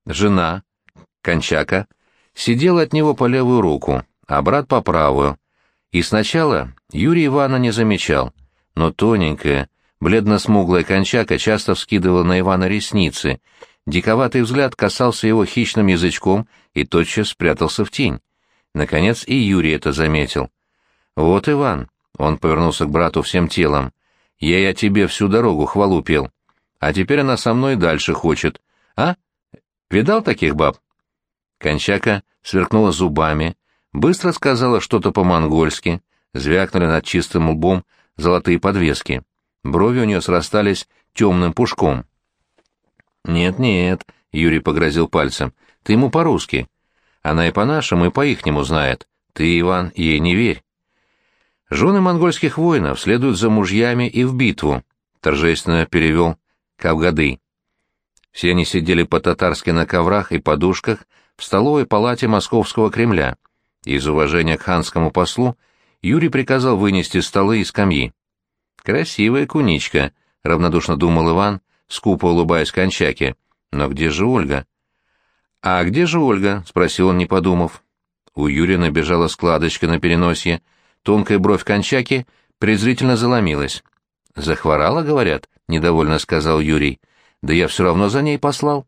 жена, Кончака, сидела от него по левую руку, а брат по правую. И сначала Юрий Ивана не замечал, но тоненькая, бледно-смуглая Кончака часто вскидывала на Ивана ресницы, диковатый взгляд касался его хищным язычком и тотчас спрятался в тень. Наконец и Юрий это заметил. «Вот, Иван», — он повернулся к брату всем телом, — «я и о тебе всю дорогу хвалу пел. А теперь она со мной дальше хочет. А? Видал таких баб?» Кончака сверкнула зубами, быстро сказала что-то по-монгольски, звякнули над чистым лбом золотые подвески. Брови у нее срастались темным пушком. «Нет-нет», — Юрий погрозил пальцем, — «ты ему по-русски. Она и по-нашему, и по-ихнему знает. Ты, Иван, ей не верь». «Жены монгольских воинов следуют за мужьями и в битву», — торжественно перевел Кавгады. Все они сидели по-татарски на коврах и подушках в столовой палате Московского Кремля. Из уважения к ханскому послу Юрий приказал вынести столы и скамьи. «Красивая куничка», — равнодушно думал Иван, скупо улыбаясь Кончаке. «Но где же Ольга?» «А где же Ольга?» — спросил он, не подумав. У Юрия набежала складочка на переносье, тонкая бровь Кончаки презрительно заломилась. «Захворала, говорят?» — недовольно сказал Юрий. «Да я все равно за ней послал».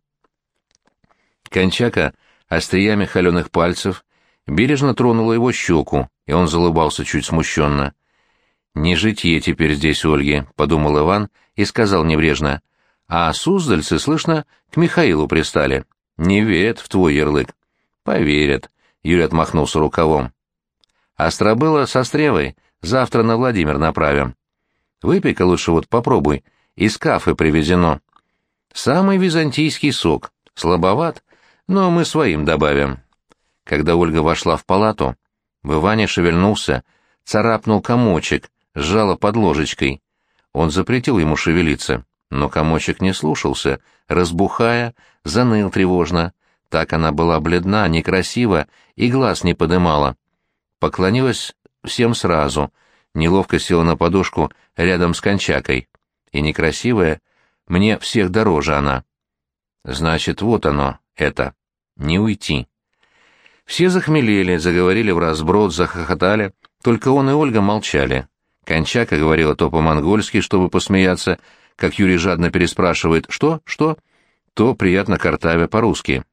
Кончака остриями холеных пальцев бережно тронула его щеку, и он залыбался чуть смущенно. «Не житье теперь здесь Ольги», — подумал Иван и сказал небрежно. «А суздальцы, слышно, к Михаилу пристали. Не верят в твой ярлык». «Поверят», — Юрий отмахнулся рукавом. «Остробыла со Стревой завтра на Владимир направим. Выпей-ка лучше вот попробуй, из Кафы привезено. Самый византийский сок, слабоват, но мы своим добавим». Когда Ольга вошла в палату, в Иване шевельнулся, царапнул комочек, сжало под ложечкой. Он запретил ему шевелиться, но комочек не слушался, разбухая, заныл тревожно. Так она была бледна, некрасива и глаз не подымала. Поклонилась всем сразу, неловко села на подушку рядом с Кончакой. И некрасивая, мне всех дороже она. Значит, вот оно, это, не уйти. Все захмелели, заговорили вразброд, захохотали, только он и Ольга молчали. Кончака говорила то по-монгольски, чтобы посмеяться, как Юрий жадно переспрашивает «что?», то приятно картавя по-русски.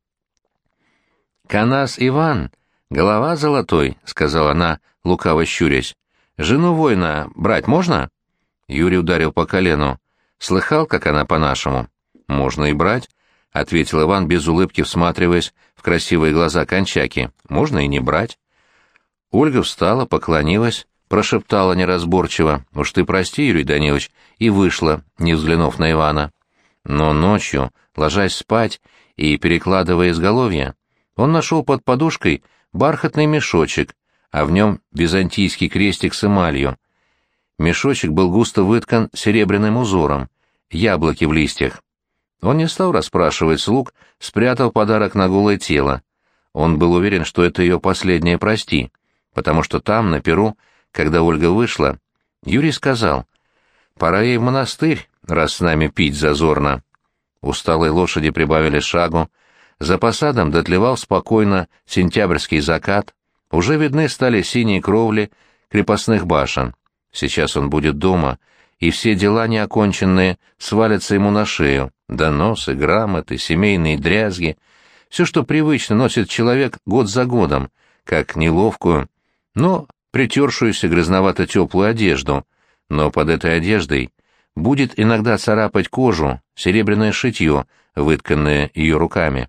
«Канас Иван, голова золотой», — сказала она, лукаво щурясь. «Жену воина брать можно?» Юрий ударил по колену. «Слыхал, как она по-нашему?» «Можно и брать», — ответил Иван без улыбки, всматриваясь в красивые глаза Кончаки. «Можно и не брать». Ольга встала, поклонилась, прошептала неразборчиво: «Уж ты прости, Юрий Данилович», и вышла, не взглянув на Ивана. Но ночью, ложась спать и перекладывая изголовье, он нашел под подушкой бархатный мешочек, а в нем византийский крестик с эмалью. Мешочек был густо выткан серебряным узором, яблоки в листьях. Он не стал расспрашивать слуг, спрятал подарок на голое тело. Он был уверен, что это ее последнее «прости», потому что там, на перу, когда Ольга вышла, Юрий сказал: «Пора ей в монастырь, раз с нами пить зазорно». Усталые лошади прибавили шагу, за посадом дотлевал спокойно сентябрьский закат, уже видны стали синие кровли крепостных башен. Сейчас он будет дома, и все дела неоконченные свалятся ему на шею: доносы, грамоты, семейные дрязги, все, что привычно носит человек год за годом, как неловкую, но притершуюся грязновато-теплую одежду, но под этой одеждой будет иногда царапать кожу серебряное шитье, вытканное ее руками.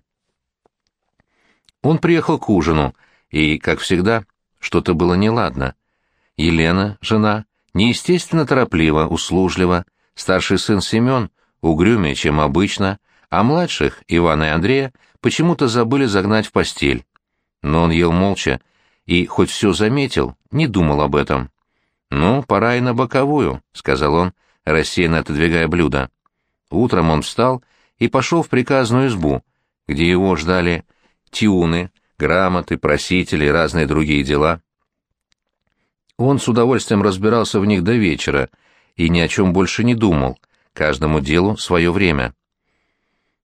Он приехал к ужину, и, как всегда, что-то было неладно. Елена, жена, неестественно торопливо, услужливо, старший сын Семен угрюмее, чем обычно, а младших, Ивана и Андрея, почему-то забыли загнать в постель. Но он ел молча и, хоть все заметил, не думал об этом. «Ну, пора и на боковую», — сказал он, рассеянно отодвигая блюдо. Утром он встал и пошел в приказную избу, где его ждали тиуны, грамоты, просители и разные другие дела. Он с удовольствием разбирался в них до вечера и ни о чем больше не думал, каждому делу свое время.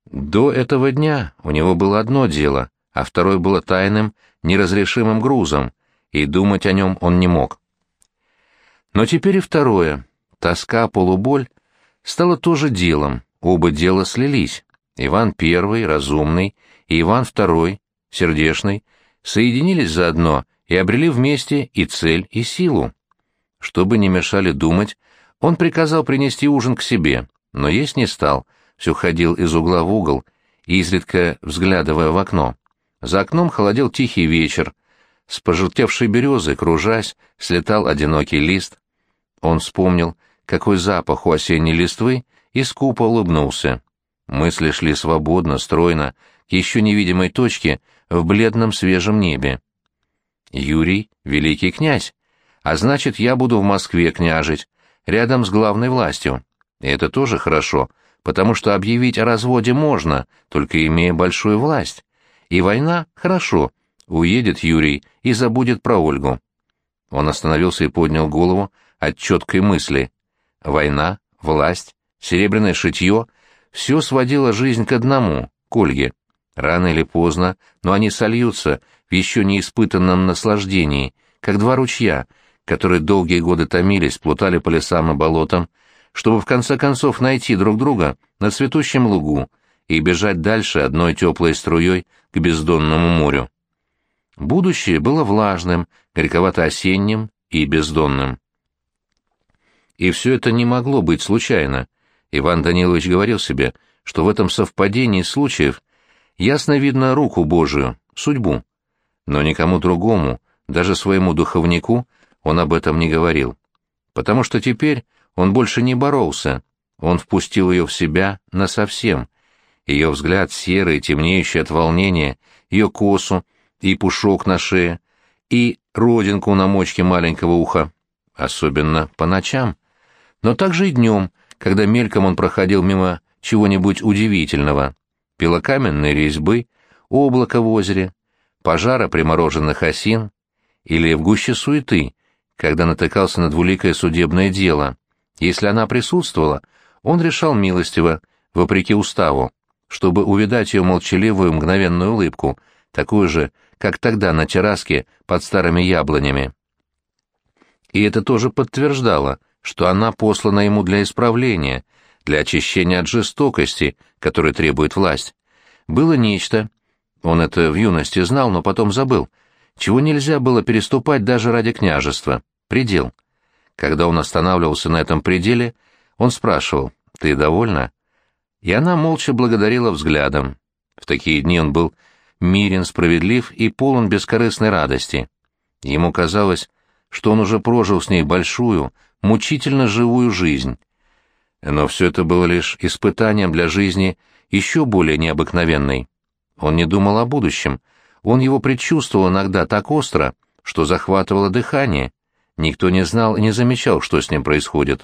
До этого дня у него было одно дело, а второе было тайным, неразрешимым грузом, и думать о нем он не мог. Но теперь и второе, тоска, полуболь, стало тоже делом, оба дела слились. Иван I, разумный, и Иван II, сердечный, соединились заодно и обрели вместе и цель, и силу. Чтобы не мешали думать, он приказал принести ужин к себе, но есть не стал, все ходил из угла в угол, изредка взглядывая в окно. За окном холодел тихий вечер, с пожелтевшей березы, кружась, слетал одинокий лист. Он вспомнил, какой запах у осенней листвы, и скупо улыбнулся. Мысли шли свободно, стройно, к еще невидимой точке в бледном свежем небе. Юрий — великий князь, а значит, я буду в Москве княжить, рядом с главной властью. И это тоже хорошо, потому что объявить о разводе можно, только имея большую власть. И война — хорошо, уедет Юрий и забудет про Ольгу. Он остановился и поднял голову от четкой мысли. Война, власть, серебряное шитье — все сводило жизнь к одному, к Ольге. Рано или поздно, но они сольются в еще неиспытанном наслаждении, как два ручья, которые долгие годы томились, плутали по лесам и болотам, чтобы в конце концов найти друг друга на цветущем лугу и бежать дальше одной теплой струей к бездонному морю. Будущее было влажным, горьковато-осенним и бездонным. И все это не могло быть случайно. Иван Данилович говорил себе, что в этом совпадении случаев ясно видно руку Божию, судьбу. Но никому другому, даже своему духовнику, он об этом не говорил. Потому что теперь он больше не боролся, он впустил ее в себя насовсем. Ее взгляд серый, темнеющий от волнения, ее косу и пушок на шее, и родинку на мочке маленького уха, особенно по ночам. Но также и днем, когда мельком он проходил мимо чего-нибудь удивительного. Белокаменной резьбы, облака в озере, пожара примороженных осин, или в гуще суеты, когда натыкался на двуликое судебное дело. Если она присутствовала, он решал милостиво, вопреки уставу, чтобы увидать ее молчаливую мгновенную улыбку, такую же, как тогда на терраске под старыми яблонями. И это тоже подтверждало, что она послана ему для исправления, для очищения от жестокости, которой требует власть. Было нечто, он это в юности знал, но потом забыл, чего нельзя было переступать даже ради княжества, предел. Когда он останавливался на этом пределе, он спрашивал: «Ты довольна?» И она молча благодарила взглядом. В такие дни он был мирен, справедлив и полон бескорыстной радости. Ему казалось, что он уже прожил с ней большую, мучительно живую жизнь. Но все это было лишь испытанием для жизни еще более необыкновенной. Он не думал о будущем, он его предчувствовал иногда так остро, что захватывало дыхание. Никто не знал и не замечал, что с ним происходит.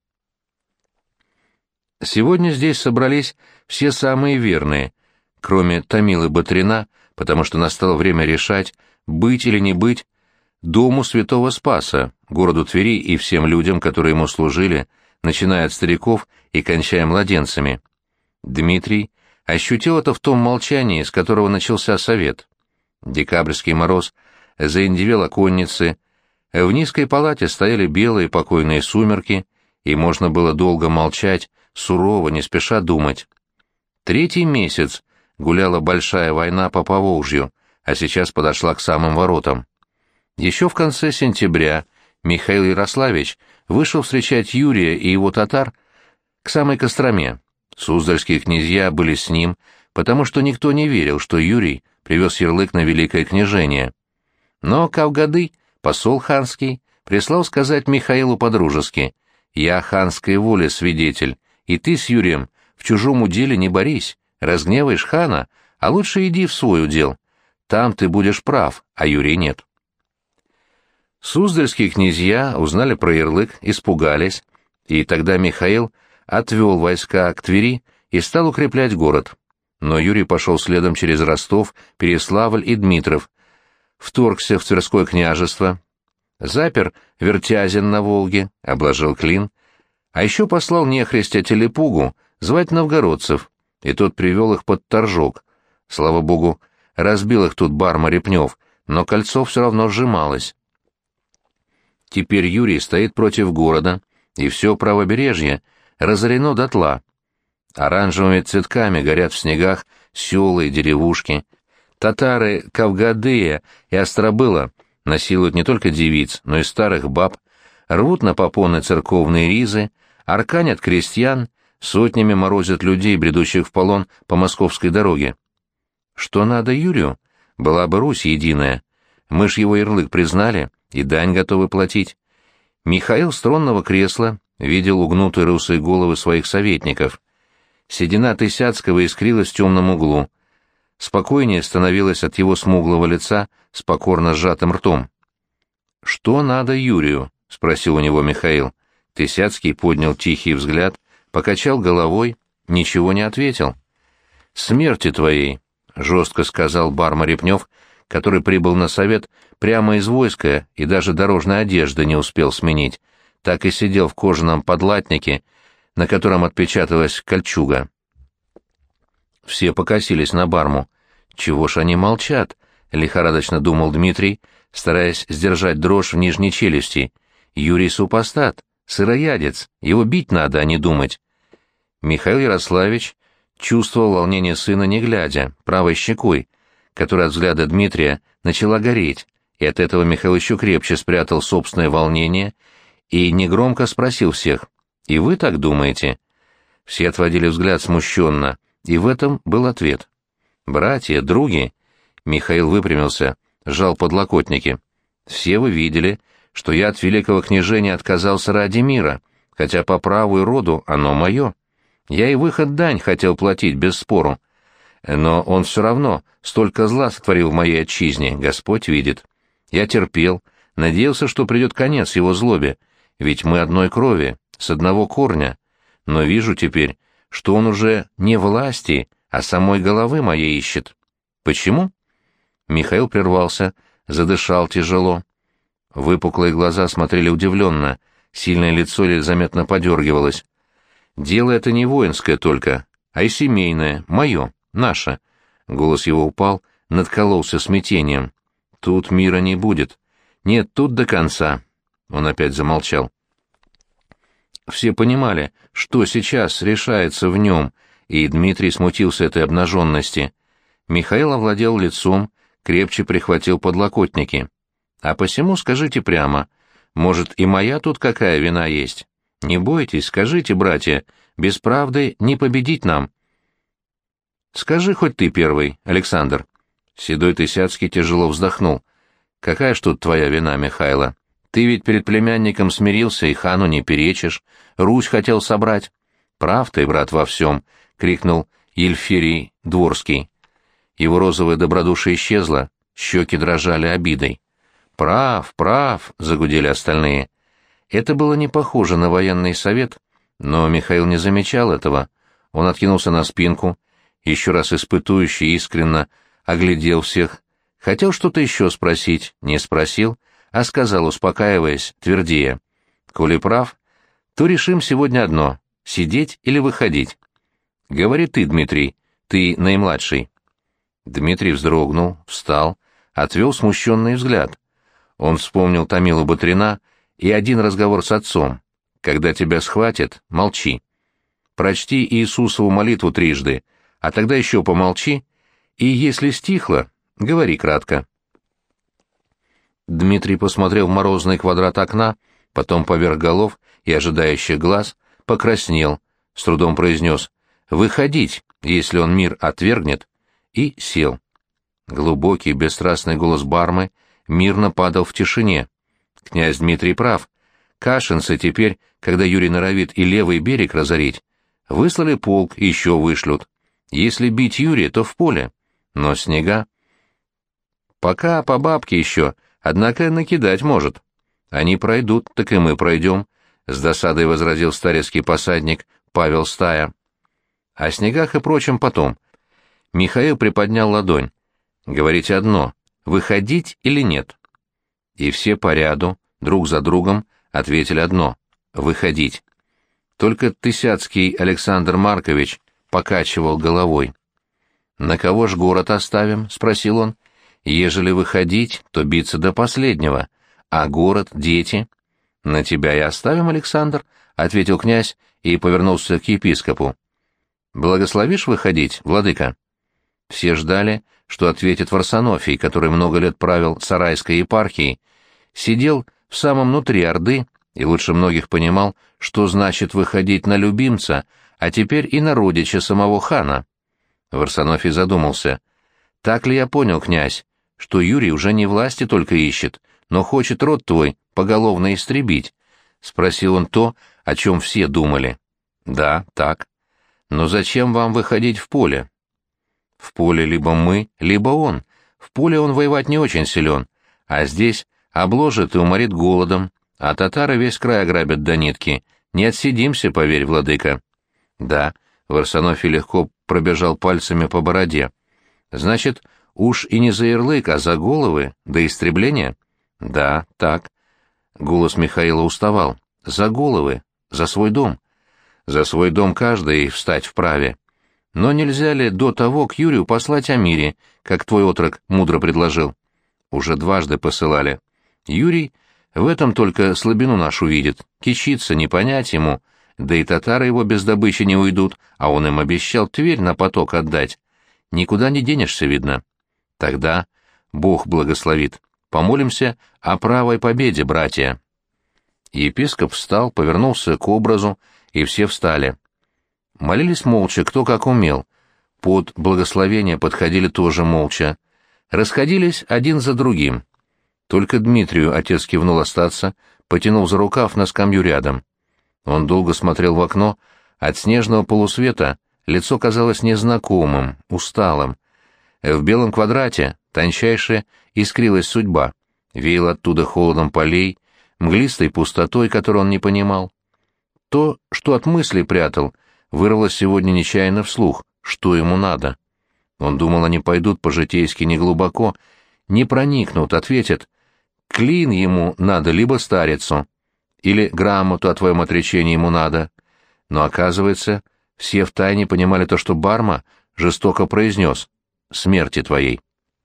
Сегодня здесь собрались все самые верные, кроме Томилы Батрина, потому что настало время решать, быть или не быть дому Святого Спаса, городу Твери и всем людям, которые ему служили, начиная от стариков и кончая младенцами. Дмитрий ощутил это в том молчании, с которого начался совет. Декабрьский мороз заиндевел оконницы, в низкой палате стояли белые покойные сумерки, и можно было долго молчать, сурово, не спеша думать. 3-й месяц гуляла большая война по Поволжью, а сейчас подошла к самым воротам. Еще в конце сентября Михаил Ярославич вышел встречать Юрия и его татар к самой Костроме. Суздальские князья были с ним, потому что никто не верил, что Юрий привез ярлык на великое княжение. Но Кавгады, посол ханский, прислал сказать Михаилу по-дружески: «Я ханской воле свидетель, и ты с Юрием в чужом уделе не борись, разгневаешь хана, а лучше иди в свой удел. Там ты будешь прав, а Юрий нет». Суздальские князья узнали про ярлык, испугались, и тогда Михаил отвел войска к Твери и стал укреплять город. Но Юрий пошел следом через Ростов, Переславль и Дмитров, вторгся в Тверское княжество, запер Вертязин на Волге, обложил Клин, а еще послал нехристя Телепугу звать новгородцев, и тот привел их под торжок. Слава богу, разбил их тут Барма Репнев, но кольцо все равно сжималось. Теперь Юрий стоит против города, и все правобережье разорено дотла. Оранжевыми цветками горят в снегах села и деревушки. Татары Кавгадыя и Остробыла насилуют не только девиц, но и старых баб, рвут на попоны церковные ризы, арканят крестьян, сотнями морозят людей, бредущих в полон по московской дороге. Что надо Юрию? Была бы Русь единая. Мы ж его ярлык признали и дань готовы платить. Михаил с тронного кресла видел угнутые русые головы своих советников. Седина Тысяцкого искрилась в темном углу. Спокойнее становилось от его смуглого лица с покорно сжатым ртом. «Что надо Юрию?» — спросил у него Михаил. Тысяцкий поднял тихий взгляд, покачал головой, ничего не ответил. «Смерти твоей», — жестко сказал Барма Репнев, который прибыл на совет прямо из войска и даже дорожной одежды не успел сменить, так и сидел в кожаном подлатнике, на котором отпечаталась кольчуга. Все покосились на Барму. «Чего ж они молчат?» — лихорадочно думал Дмитрий, стараясь сдержать дрожь в нижней челюсти. «Юрий супостат, сыроядец, его бить надо, а не думать». Михаил Ярославич чувствовал волнение сына не глядя, правой щекой, которая от взгляда Дмитрия начала гореть, и от этого Михаил еще крепче спрятал собственное волнение и негромко спросил всех: «И вы так думаете?» Все отводили взгляд смущенно, и в этом был ответ. «Братья, други!» Михаил выпрямился, сжал подлокотники. «Все вы видели, что я от великого княжения отказался ради мира, хотя по праву и роду оно мое. Я и выход дань хотел платить без спору. Но он все равно столько зла сотворил в моей отчизне, Господь видит. Я терпел, надеялся, что придет конец его злобе, ведь мы одной крови, с одного корня. Но вижу теперь, что он уже не власти, а самой головы моей ищет. Почему?» Михаил прервался, задышал тяжело. Выпуклые глаза смотрели удивленно, сильное лицо еле заметно подергивалось. «Дело это не воинское только, а и семейное, мое, наше». Голос его упал, надкололся смятением. «Тут мира не будет. Нет, тут до конца». Он опять замолчал. Все понимали, что сейчас решается в нем, и Дмитрий смутился этой обнаженности. Михаил овладел лицом, крепче прихватил подлокотники. «А посему скажите прямо, может, и моя тут какая вина есть? Не бойтесь, скажите, братья, без правды не победить нам». «Скажи хоть ты первый, Александр». Седой Тысяцкий тяжело вздохнул. «Какая ж тут твоя вина, Михайло? Ты ведь перед племянником смирился и хану не перечишь, Русь хотел собрать». «Прав ты, брат, во всем», — крикнул Ельферий Дворский. Его розовое добродушие исчезло, щеки дрожали обидой. «Прав, прав», — загудели остальные. Это было не похоже на военный совет, но Михаил не замечал этого. Он откинулся на спинку, еще раз испытующе искренно оглядел всех. Хотел что-то еще спросить, не спросил, а сказал, успокаиваясь, твердее: «Коли прав, то решим сегодня одно — сидеть или выходить. Говори ты, Дмитрий, ты наимладший». Дмитрий вздрогнул, встал, отвел смущенный взгляд. Он вспомнил Томилу Батрина и один разговор с отцом. «Когда тебя схватят, молчи. Прочти Иисусову молитву трижды, а тогда еще помолчи, и если стихло, говори кратко». Дмитрий посмотрел в морозный квадрат окна, потом поверх голов и ожидающих глаз, покраснел, с трудом произнес «выходить, если он мир отвергнет», и сел. Глубокий, бесстрастный голос Бармы мирно падал в тишине. «Князь Дмитрий прав. Кашинцы теперь, когда Юрий норовит и левый берег разорить, выслали полк и еще вышлют. Если бить Юрия, то в поле. Но снега... Пока по бабке еще, однако накидать может. Они пройдут, так и мы пройдем», — с досадой возразил старецкий посадник Павел Стая. «О снегах и прочем потом». Михаил приподнял ладонь. «Говорите одно, выходить или нет?» И все по ряду, друг за другом, ответили одно — выходить. Только Тысяцкий Александр Маркович покачивал головой. «На кого ж город оставим?» — спросил он. «Ежели выходить, то биться до последнего. А город, дети?» «На тебя и оставим, Александр», — ответил князь и повернулся к епископу. «Благословишь выходить, владыка?» Все ждали, что ответит Варсонофий, который много лет правил Сарайской епархией, сидел в самом нутри Орды и лучше многих понимал, что значит выходить на любимца, а теперь и на родича самого хана. Варсонофий задумался. «Так ли я понял, князь, что Юрий уже не власти только ищет, но хочет род твой поголовно истребить?» — спросил он то, о чем все думали. «Да, так. Но зачем вам выходить в поле?» «В поле либо мы, либо он. В поле он воевать не очень силен, а здесь обложит и уморит голодом, а татары весь край ограбят до нитки. Не отсидимся, поверь, владыка». «Да», — Варсонофий легко пробежал пальцами по бороде. «Значит, уж и не за ярлык, а за головы, до истребления?» «Да, так». Голос Михаила уставал. «За головы, за свой дом. За свой дом каждый встать вправе. Но нельзя ли до того к Юрию послать о мире, как твой отрок мудро предложил?» «Уже дважды посылали. Юрий в этом только слабину нашу видит, кичится, не понять ему, да и татары его без добычи не уйдут, а он им обещал Тверь на поток отдать. Никуда не денешься, видно. Тогда Бог благословит. Помолимся о правой победе, братья». Епископ встал, повернулся к образу, и все встали. Молились молча, кто как умел. Под благословение подходили тоже молча. Расходились один за другим. Только Дмитрию отец кивнул остаться, потянул за рукав на скамью рядом. Он долго смотрел в окно, от снежного полусвета лицо казалось незнакомым, усталым. В белом квадрате тончайше искрилась судьба, веял оттуда холодом полей, мглистой пустотой, которую он не понимал. То, что от мыслей прятал, вырвалось сегодня нечаянно вслух, что ему надо. Он думал, они пойдут по-житейски неглубоко, не проникнут, ответят: клин ему надо, либо старицу, или грамоту о твоем отречении ему надо. Но, оказывается, все втайне понимали то, что Барма жестоко произнес: смерти твоей.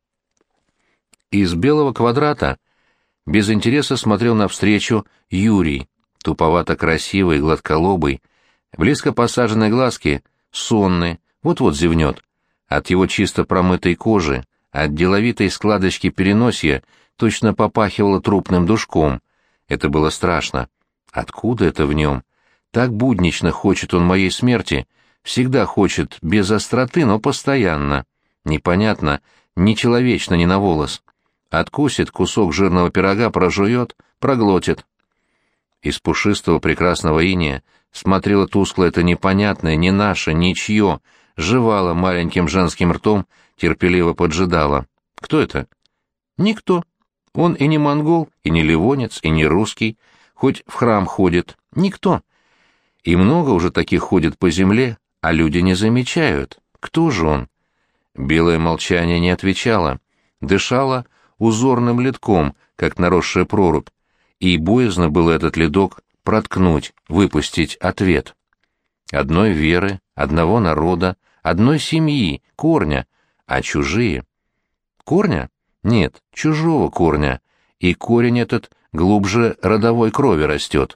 Из белого квадрата без интереса смотрел навстречу Юрий, туповато красивый, гладколобый, близко посаженные глазки сонные, вот-вот зевнет. От его чисто промытой кожи, от деловитой складочки переносья точно попахивало трупным душком. Это было страшно. Откуда это в нем? Так буднично хочет он моей смерти, всегда хочет, без остроты, но постоянно. Непонятно, нечеловечно ни на волос. Откусит кусок жирного пирога, прожует, проглотит. Из пушистого прекрасного иния смотрело тускло это непонятное, не наше, ничье, жевало маленьким женским ртом, терпеливо поджидало. Кто это? Никто. Он и не монгол, и не ливонец, и не русский, хоть в храм ходит. Никто. И много уже таких ходит по земле, а люди не замечают. Кто же он? Белое молчание не отвечало, дышало узорным ледком, как наросшая прорубь, и боязно было этот ледок проткнуть, выпустить ответ. Одной веры, одного народа, одной семьи, корня, а чужие. Корня? Нет, чужого корня, и корень этот глубже родовой крови растет.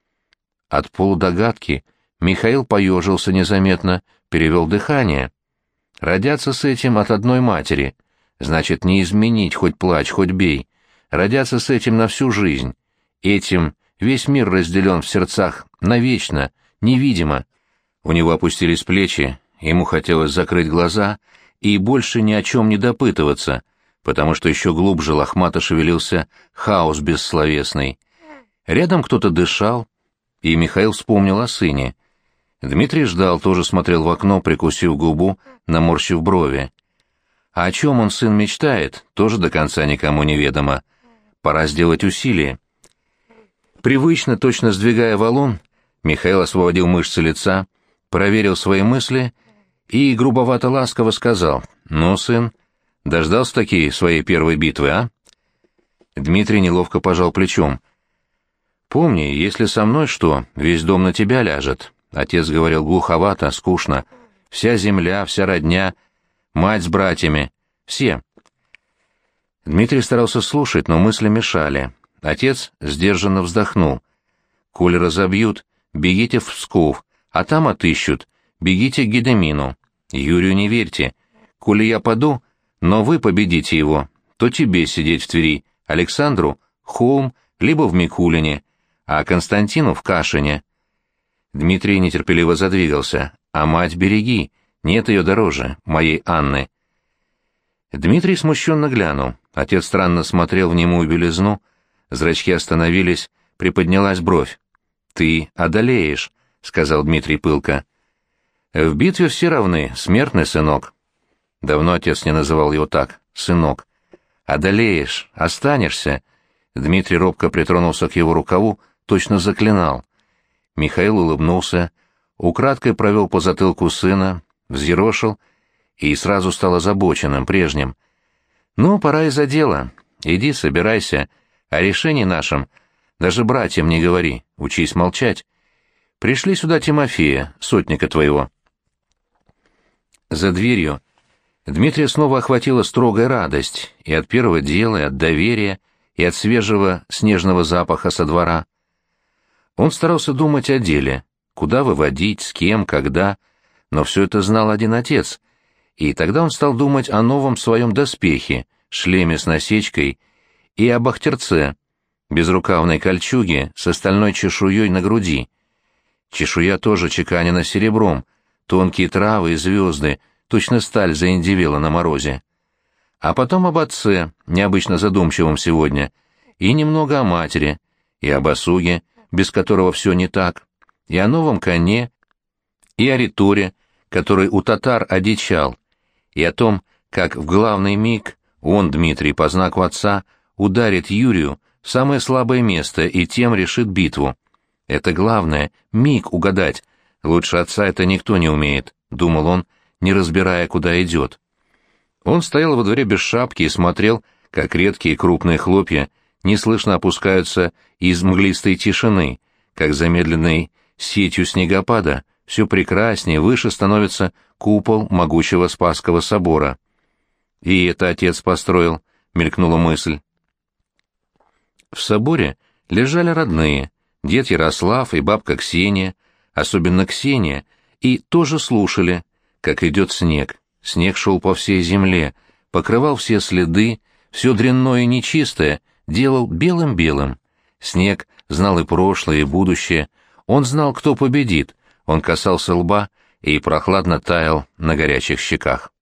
От полудогадки Михаил поежился незаметно, перевел дыхание. Родятся с этим от одной матери, значит, не изменить, хоть плачь, хоть бей. Родятся с этим на всю жизнь. Этим весь мир разделен в сердцах навечно, невидимо. У него опустились плечи, ему хотелось закрыть глаза и больше ни о чем не допытываться, потому что еще глубже лохмато шевелился хаос бессловесный. Рядом кто-то дышал, и Михаил вспомнил о сыне. Дмитрий ждал, тоже смотрел в окно, прикусив губу, наморщив брови. А о чем он, сын, мечтает, тоже до конца никому неведомо. Пора сделать усилие. Привычно, точно сдвигая валун, Михаил освободил мышцы лица, проверил свои мысли и грубовато-ласково сказал: «Ну, сын, дождался-таки своей первой битвы, а?» Дмитрий неловко пожал плечом. «Помни, если со мной что, весь дом на тебя ляжет», — отец говорил глуховато, скучно. вся земля, вся родня, мать с братьями, все. Дмитрий старался слушать, но мысли мешали. Отец сдержанно вздохнул. «Коли разобьют, бегите в Псков, а там отыщут, бегите к Гедемину. Юрию не верьте. Коли я паду, но вы победите его, то тебе сидеть в Твери, Александру — Холм, либо в Микулине, а Константину — в Кашине». Дмитрий нетерпеливо задвигался. «А мать береги, нет ее дороже, моей Анны». Дмитрий смущенно глянул. Отец странно смотрел в немую белизну, зрачки остановились, приподнялась бровь. «Ты одолеешь», — сказал Дмитрий пылко. «В битве все равны, смертный сынок». Давно отец не называл его так, сынок. «Одолеешь, останешься». Дмитрий робко притронулся к его рукаву, точно заклинал. Михаил улыбнулся, украдкой провел по затылку сына, взъерошил и сразу стал озабоченным, прежним. «Ну, пора и за дело. Иди, собирайся. О решении нашем даже братьям не говори, учись молчать. Пришли сюда Тимофея, сотника твоего». За дверью Дмитрия снова охватила строгая радость и от первого дела, и от доверия, и от свежего снежного запаха со двора. Он старался думать о деле, куда выводить, с кем, когда, но все это знал один отец, и тогда он стал думать о новом своем доспехе, шлеме с насечкой и об ахтерце, безрукавной кольчуге с остальной чешуей на груди. Чешуя тоже чеканена серебром, тонкие травы и звезды, точно сталь заиндевела на морозе. А потом об отце, необычно задумчивом сегодня, и немного о матери, и об осуге, без которого все не так, и о новом коне, и о риторе, который у татар одичал, и о том, как в главный миг он, Дмитрий, по знаку отца, ударит Юрию в самое слабое место и тем решит битву. Это главное, миг угадать. Лучше отца это никто не умеет, думал он, не разбирая, куда идет. Он стоял во дворе без шапки и смотрел, как редкие крупные хлопья неслышно опускаются из мглистой тишины, как замедленной сетью снегопада все прекраснее, выше становится купол могучего Спасского собора. «И это отец построил», — мелькнула мысль. В соборе лежали родные, дед Ярослав и бабка Ксения, особенно Ксения, и тоже слушали, как идет снег. Снег шел по всей земле, покрывал все следы, все дрянное и нечистое делал белым-белым. Снег знал и прошлое, и будущее. Он знал, кто победит. Он касался лба и прохладно таял на горячих щеках.